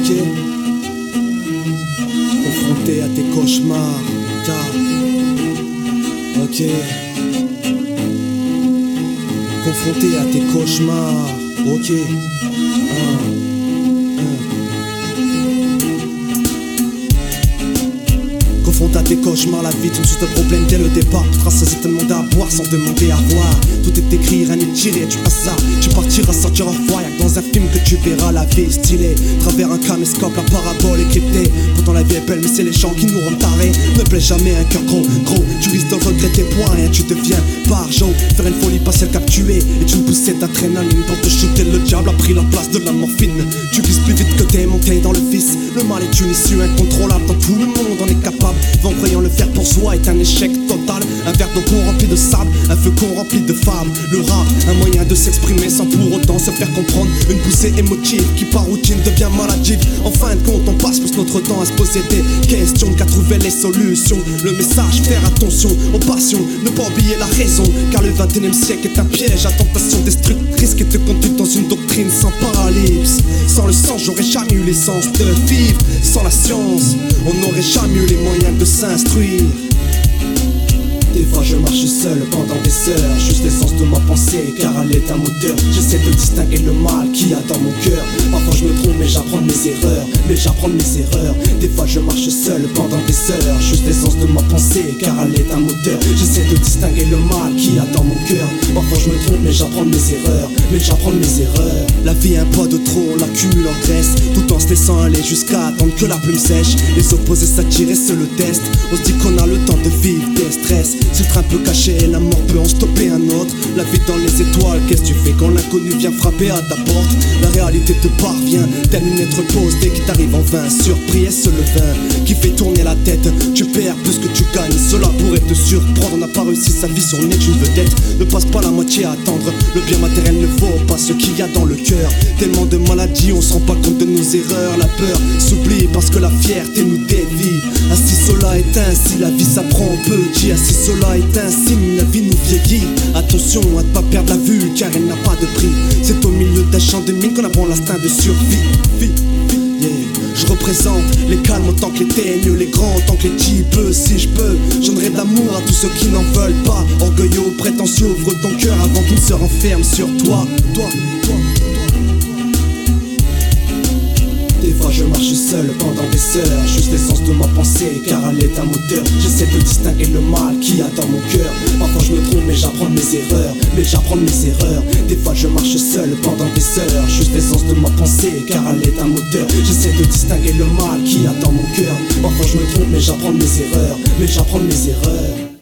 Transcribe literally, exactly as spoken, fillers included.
ok. Confronté à tes cauchemars, car, ok. Confronté à tes cauchemars, ok. Un, un. Confronté à tes cauchemars, la vie tombe sous tes problèmes dès le départ. Tu feras saisir te demander à boire sans demander à voir. Tout est écrit, rien n'est tiré du hasard. Tu partiras sortir en foire, y'a que dans un film que tu verras la vie stylée. Travers un caméscope, la parabole est cryptée. Pourtant la vie est belle, mais c'est les gens qui nous rendent tarés. Ne blesse jamais un cœur gros, gros. Tu risques de regretter point rien, tu deviens barjot. Faire une folie, pas celle captuée. Et tu me poussais d'adrénaline pour te shooter. Le diable a pris la place de la morphine. Tu vises plus vite que t'es monté dans le vice. Le mal est une issue incontrôlable. Dans tout le monde on est capable. En croyant le faire pour soi est un échec total. Un verre d'eau qu'on remplit de sable, un feu qu'on remplit de femmes. Le rap, un moyen de s'exprimer sans pour autant se faire comprendre. Une poussée émotive qui par routine devient maladive. En fin de compte on passe plus notre temps à se poser des questions qu'à trouver les solutions. Le message, faire attention aux passions, ne pas oublier la raison. Car le vingt et unième siècle est un piège à tentation destructrice qui te conduit dans une doctrine sans paralypse. Sans le sang j'aurais jamais eu l'essence de vivre. Sans la science on n'aurait jamais eu les moyens de s'instruire. Des fois je marche seul pendant des heures, juste l'essence de ma pensée car elle est un moteur. J'essaie de distinguer le mal qu'il y a dans mon cœur. Parfois je me trompe mais j'apprends de mes erreurs, mais j'apprends de mes erreurs. Des fois je marche seul pendant des heures, juste l'essence de ma pensée car elle est un moteur. J'essaie de distinguer le mal qu'il y a dans mon cœur. Parfois je me trompe mais j'apprends de mes erreurs, mais j'apprends de mes erreurs. La vie est un poids de trop, on l'accumule en graisse, tout en se laissant aller jusqu'à attendre que la plume sèche. Les opposés s'attirent et c'est le test. On se dit qu'on a le temps de vivre des stress. Si le train peut cacher, la mort peut en stopper un autre. La vie dans les étoiles, qu'est-ce que tu fais quand l'inconnu vient frapper à ta porte? La réalité te parvient, telle une lettre pause dès qu'il t'arrive en vain. Surpris, est-ce le vin qui fait tourner la tête? Tu perds plus que tu gagnes, cela pourrait te surprendre. On n'a pas réussi sa vie, si on est une vedette. Ne passe pas la moitié à attendre, le bien matériel ne vaut pas ce qu'il y a dans le cœur. Tellement de maladies, on se rend pas compte de nos erreurs. La peur s'oublie parce que la fierté nous dévie. Ainsi cela est ainsi, la vie s'apprend petit. Ainsi cela est ainsi, la vie nous vieillit. Attention à ne pas perdre la vue car elle n'a pas de prix. C'est au milieu d'un champ de mine qu'on apprend l'instinct de survie. Vie, vie, yeah. Je représente les calmes autant que les teigneux, les grands autant que les types. Si je peux, je donnerai de l'amour à tous ceux qui n'en veulent pas. Orgueilleux, prétentieux, ouvre ton cœur avant qu'il ne se renferme sur toi. Toi, toi. Des fois je marche seul pendant des heures, juste l'essence de ma pensée car elle est un moteur. J'essaie de distinguer le mal qu'il y a dans mon cœur. Parfois je me trompe mais j'apprends de mes erreurs, mais j'apprends de mes erreurs. Des fois je marche seul pendant des heures, juste l'essence de ma pensée car elle est un moteur. J'essaie de distinguer le mal qu'il y a dans mon cœur. Parfois je me trompe mais j'apprends de mes erreurs, mais j'apprends de mes erreurs.